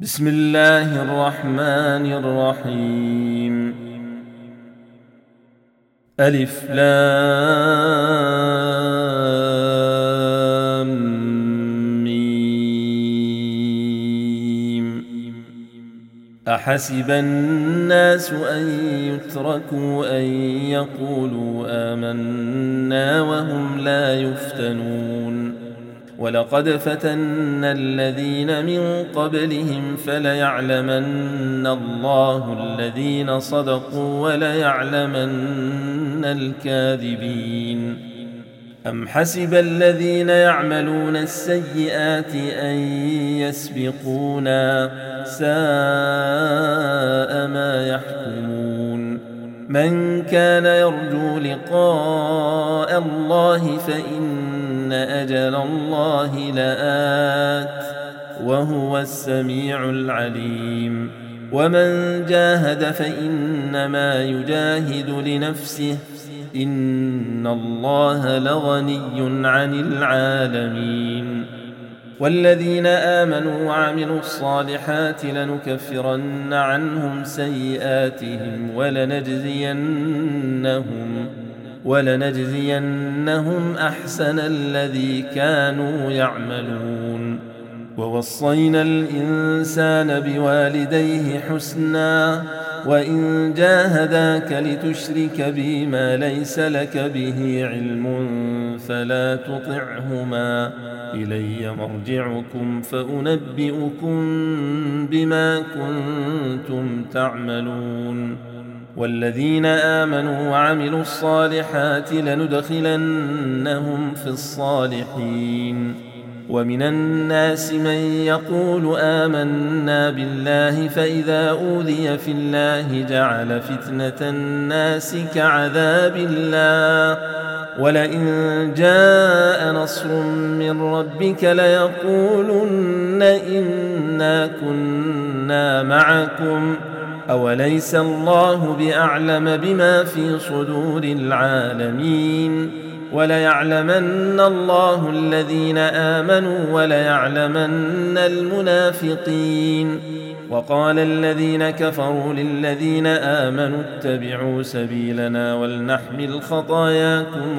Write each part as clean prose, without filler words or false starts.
بسم الله الرحمن الرحيم. ألف لام ميم. أحسب الناس أن يتركوا أن يقولوا آمنا وهم لا يفتنون. ولقد فتنا الذين من قبلهم فليعلمن الله الذين صدقوا وليعلمن الكاذبين. أم حسب الذين يعملون السيئات أن يسبقونا ساء ما يحكمون. من كان يرجو لقاء الله فإن أجل الله لآت وهو السميع العليم. ومن جاهد فإنما يجاهد لنفسه إن الله لغني عن العالمين. والذين آمنوا وعملوا الصالحات لنكفرن عنهم سيئاتهم ولنجزينهم أحسن الذي كانوا يعملون. ووصينا الإنسان بوالديه حسنا وإن جاهداك لتشرك بي ما ليس لك به علم فلا تطعهما إلي مرجعكم فأنبئكم بما كنتم تعملون. والذين آمنوا وعملوا الصالحات لندخلنهم في الصالحين. ومن الناس من يقول آمنا بالله فإذا أوذي في الله جعل فتنة الناس كعذاب الله ولئن جاء نصر من ربك ليقولن إنا كنا معكم أوليس الله بأعلم بما في صدور العالمين. وليعلمن الله الذين آمنوا وليعلمن المنافقين. وقال الذين كفروا للذين آمنوا اتبعوا سبيلنا ولنحمل خطاياكم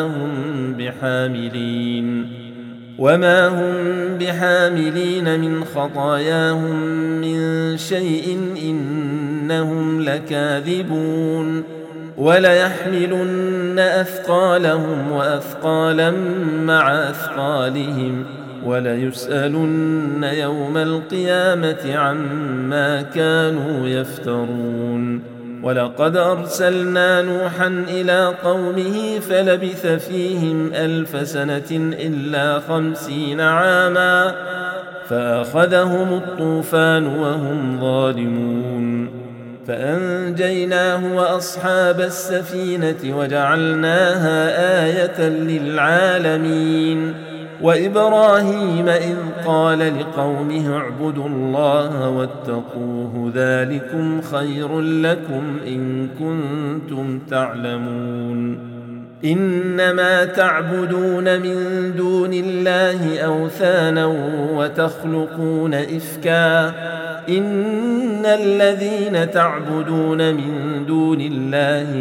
وما هم بحاملين من خطاياهم من شيء إنهم لكاذبون. وليحملن أثقالهم وأثقالا مع أثقالهم وليسألن يوم القيامة عما كانوا يفترون. ولقد أرسلنا نوحا إلى قومه فلبث فيهم 1000 سنة إلا 50 عاما فأخذهم الطوفان وهم ظالمون. فأنجيناه وأصحاب السفينة وجعلناها آية للعالمين. وإبراهيم إذ قال لقومه اعبدوا الله واتقوه ذلكم خير لكم إن كنتم تعلمون. إنما تعبدون من دون الله أوثانا وتخلقون إفكا إن الذين تعبدون من دون الله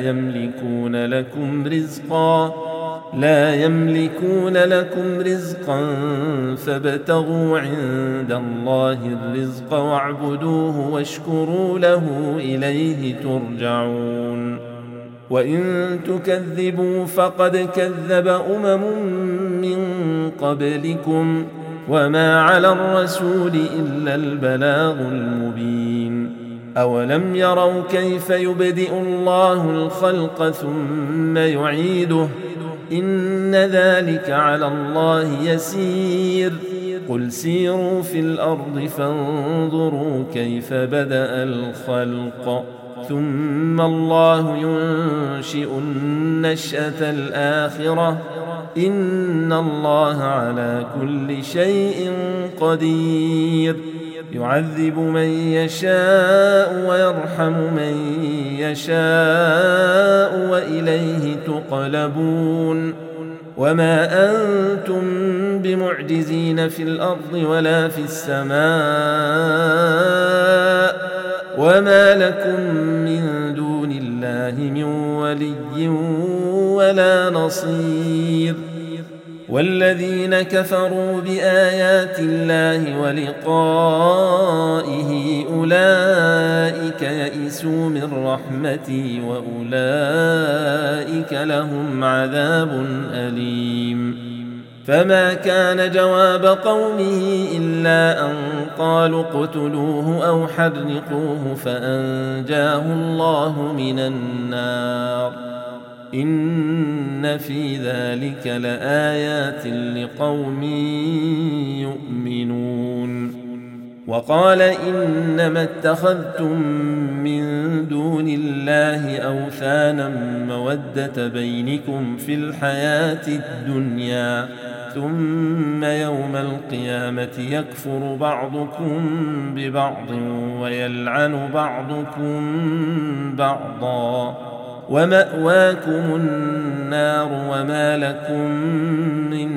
لا يملكون لكم رزقا فابتغوا عند الله الرزق واعبدوه واشكروا له إليه ترجعون. وإن تكذبوا فقد كذب من قبلكم وما على الرسول إلا البلاغ المبين. أولم يروا كيف يبدئ الله الخلق ثم يعيده إن ذلك على الله يسير. قل سيروا في الأرض فانظروا كيف بدأ الخلق ثم الله ينشئ النشأة الآخرة إن الله على كل شيء قدير. يعذب من يشاء ويرحم من يشاء وإليه تقلبون. وما أنتم بمعجزين في الأرض ولا في السماء وما لكم من دون الله من ولي ولا نصير والذين كفروا بآيات الله ولقائه أولئك يئسوا من رحمتي وأولئك لهم عذاب أليم فما كان جواب قومه إلا أن قالوا اقتلوه أو حرقوه فأنجاه الله من النار إن في ذلك لآيات لقوم يؤمنون وقال إنما اتخذتم من دون الله أوثانا مودة بينكم في الحياة الدنيا ثم يوم القيامة يكفر بعضكم ببعض ويلعن بعضكم بعضا ومأواكم النار وما لكم من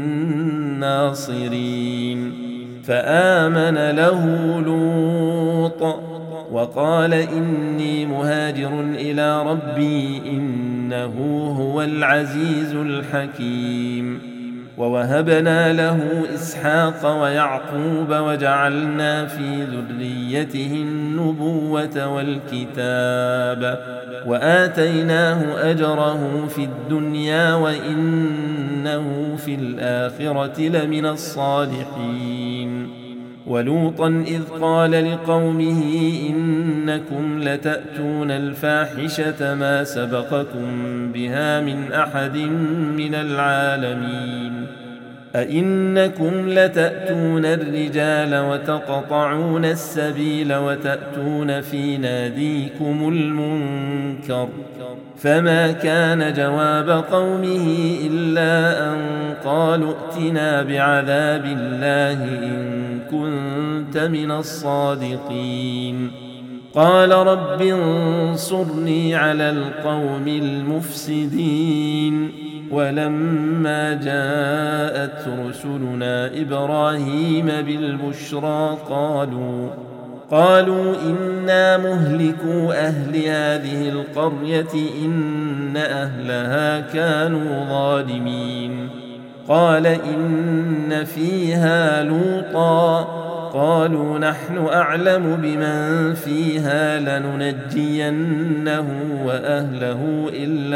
ناصرين فآمن له لوط وقال إني مهاجر إلى ربي إنه هو العزيز الحكيم ووهبنا له إسحاق ويعقوب وجعلنا في ذريته النبوة والكتاب وآتيناه أجره في الدنيا وإنه في الآخرة لمن الصالحين ولوطا إذ قال لقومه إنكم لتأتون الفاحشة ما سبقكم بها من أحد من العالمين أئنكم لتأتون الرجال وتقطعون السبيل وتأتون في ناديكم المنكر فما كان جواب قومه إلا أن قالوا ائتنا بعذاب الله إن كنت من الصادقين قال رب انصرني على القوم المفسدين ولما جاءت رسلنا إبراهيم بالبشرى قالوا إنا مهلكو أهل هذه القرية إن أهلها كانوا ظالمين قال إن فيها لوطا قالوا نحن أعلم بمن فيها لننجينه وأهله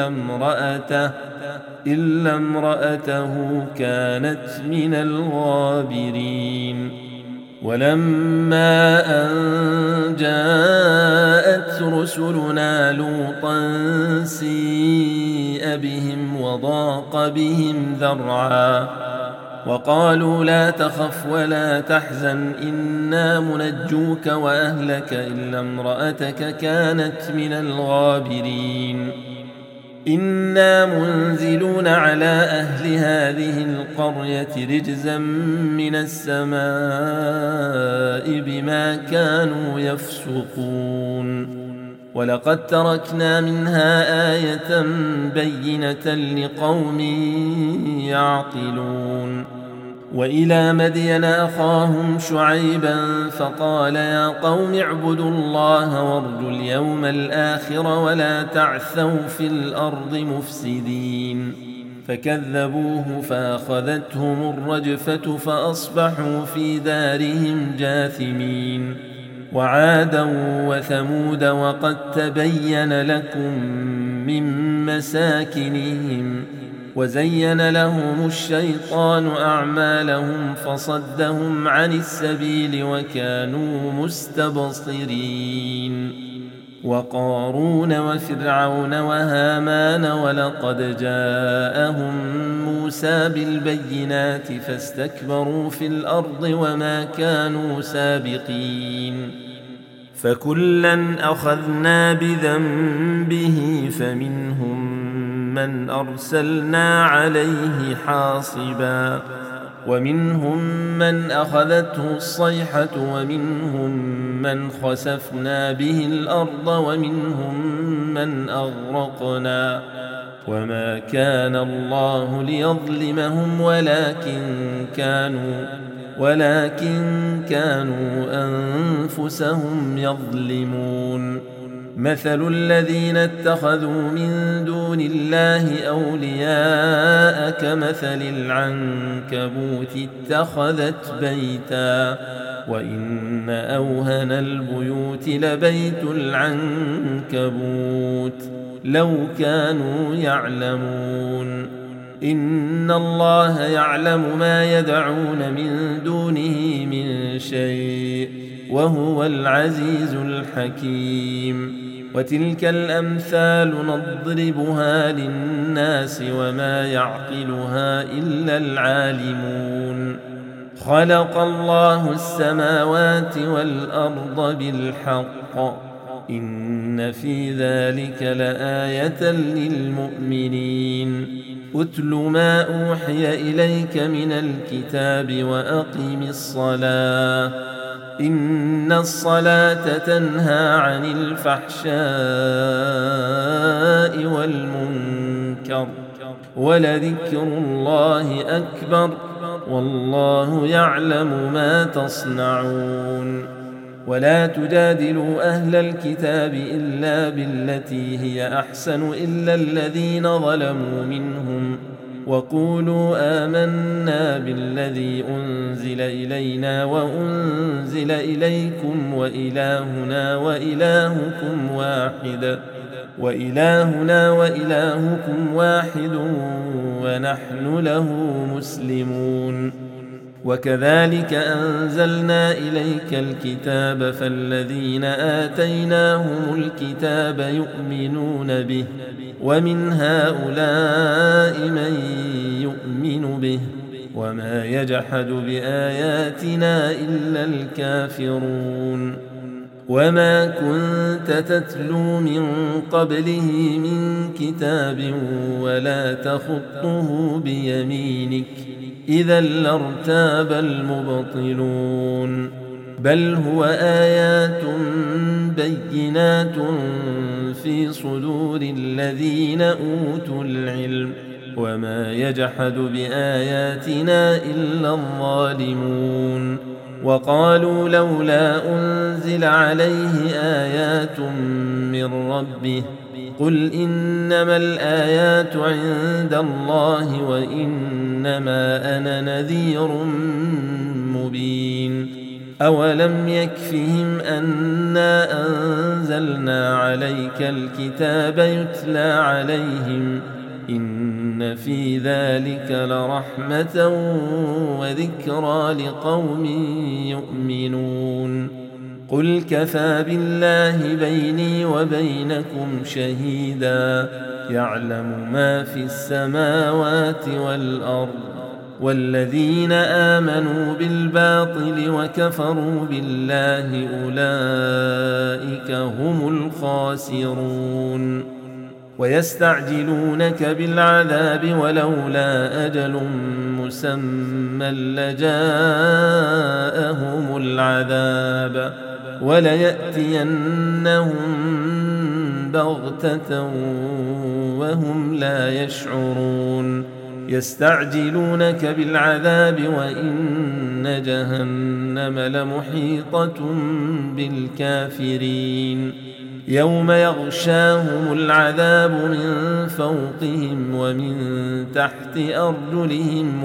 إلا امرأته كانت من الغابرين ولما أن جاءت رسلنا لوطا سيء بهم وضاق بهم ذرعا وقالوا لا تخف ولا تحزن إنا منجوك وأهلك إلا امرأتك كانت من الغابرين إنا منزلون على أهل هذه القرية رجزا من السماء بما كانوا يفسقون ولقد تركنا منها آية بينة لقوم يعقلون وإلى مدين أخاهم شعيبا فقال يا قوم اعبدوا الله وارجوا اليوم الآخر ولا تعثوا في الأرض مفسدين فكذبوه فأخذتهم الرجفة فأصبحوا في دارهم جاثمين وعادا وثمود وقد تبين لكم من مساكنهم وزين لهم الشيطان أعمالهم فصدهم عن السبيل وكانوا مستبصرين وقارون وفرعون وهامان ولقد جاءهم موسى بالبينات فاستكبروا في الأرض وما كانوا سابقين فكلا أخذنا بذنبه فمنهم من أرسلنا عليه حاصبا ومنهم من أخذته الصيحة ومنهم من خسفنا به الأرض ومنهم من أغرقنا وما كان الله ليظلمهم ولكن كانوا أنفسهم يظلمون. مثل الذين اتخذوا من دون الله أولياء كمثل العنكبوت اتخذت بيتا وإن أوهن البيوت لبيت العنكبوت لو كانوا يعلمون. إن الله يعلم ما يدعون من دونه من شيء وهو العزيز الحكيم. وتلك الأمثال نضربها للناس وما يعقلها إلا العالمون. خلق الله السماوات والأرض بالحق إن في ذلك لآية للمؤمنين. أتل ما أوحي إليك من الكتاب وأقم الصلاة إن الصلاة تنهى عن الفحشاء والمنكر ولذكر الله أكبر والله يعلم ما تصنعون. ولا تجادلوا أهل الكتاب إلا بالتي هي أحسن إلا الذين ظلموا منهم وقولوا آمنا بالذي أنزل إلينا وأنزل إليكم وإلهنا وإلهكم واحد ونحن له مسلمون. وكذلك أنزلنا إليك الكتاب فالذين آتيناهم الكتاب يؤمنون به ومن هؤلاء من يؤمن به وما يجحد بآياتنا إلا الكافرون. وما كنت تتلو من قبله من كتاب ولا تخطه بيمينك إذا لارتاب المبطلون. بل هو آيات بينات في صدور الذين أوتوا العلم وما يجحد بآياتنا إلا الظالمون. وقالوا لولا أنزل عليه آيات من ربه قل إنما الآيات عند الله وإنما أنا نذير مبين. أولم يكفهم أنا أنزلنا عليك الكتاب يتلى عليهم إن في ذلك لرحمة وذكرى لقوم يؤمنون. قل كفى بالله بيني وبينكم شهيدا يعلم ما في السماوات والأرض والذين آمنوا بالباطل وكفروا بالله أولئك هم الخاسرون. ويستعجلونك بالعذاب ولولا أجل مسمى لجاءهم العذاب وليأتينهم بغتة وهم لا يشعرون. يستعجلونك بالعذاب وإن جهنم لمحيطة بالكافرين. يوم يغشاهم العذاب من فوقهم ومن تحت أرجلهم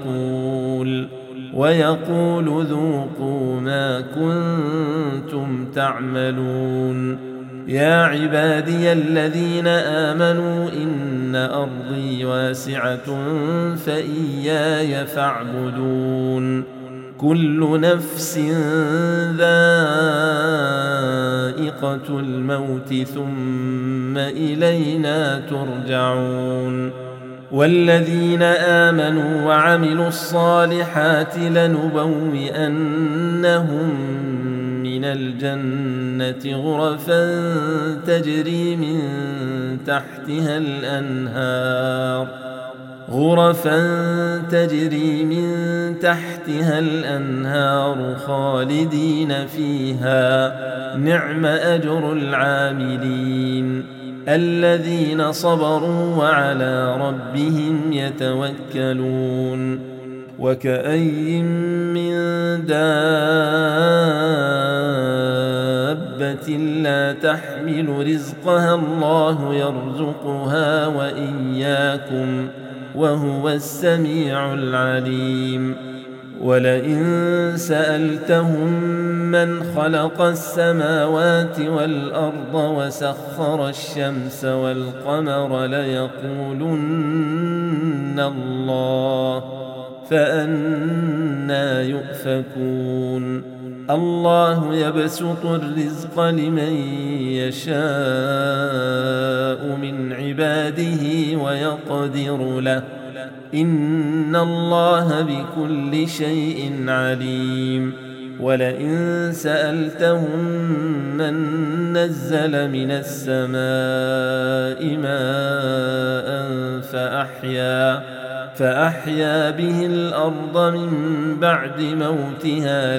ويقول ذوقوا ما كنتم تعملون. يا عبادي الذين آمنوا إن أرضي واسعة فإياي فاعبدون. كل نفس ذائقة الموت ثم إلينا ترجعون. والذين آمنوا وعملوا الصالحات لنبوئنهم من الجنة غرفا تجري من تحتها الأنهار غرفا تجري من تحتها الأنهار خالدين فيها نعم أجر العاملين الذين صبروا وعلى ربهم يتوكلون وكأي من دابة لا تحمل رزقها الله يرزقها وإياكم وهو السميع العليم ولئن سألتهم من خلق السماوات والأرض وسخر الشمس والقمر ليقولن الله فأنى يؤفكون الله يبسط الرزق لمن يشاء من عباده ويقدر له إن الله بكل شيء عليم ولئن سألتهم من نزل من السماء ماء فأحيا به الأرض من بعد موتها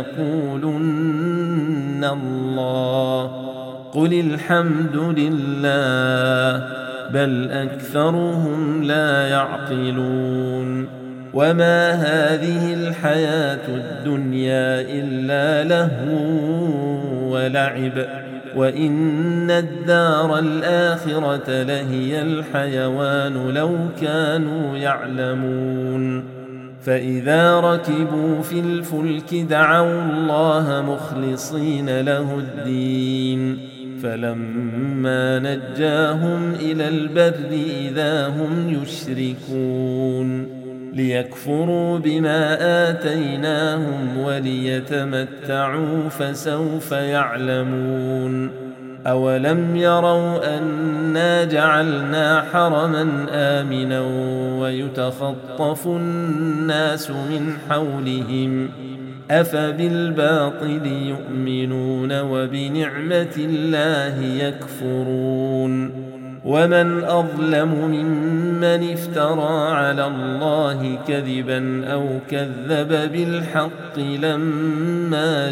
ليقولن الله قل الحمد لله بل أكثرهم لا يعقلون وما هذه الحياة الدنيا إلا لهو ولعب وإن الدار الآخرة لهي الحيوان لو كانوا يعلمون فإذا ركبوا في الفلك دعوا الله مخلصين له الدين فلما نجاهم إلى البر إذا هم يشركون ليكفروا بما آتيناهم وليتمتعوا فسوف يعلمون أولم يروا أنا جعلنا حرما آمنا ويتخطف الناس من حولهم أفبالباطل يؤمنون وبنعمة الله يكفرون ومن أظلم ممن افترى على الله كذبا أو كذب بالحق لما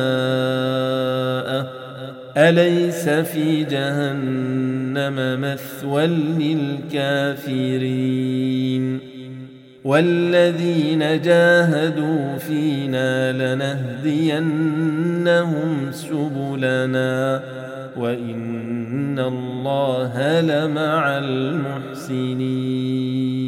جاءه أليس في جهنم مثوى للكافرين والذين جاهدوا فينا لنهدينهم سبلنا وإن الله لمع المحسنين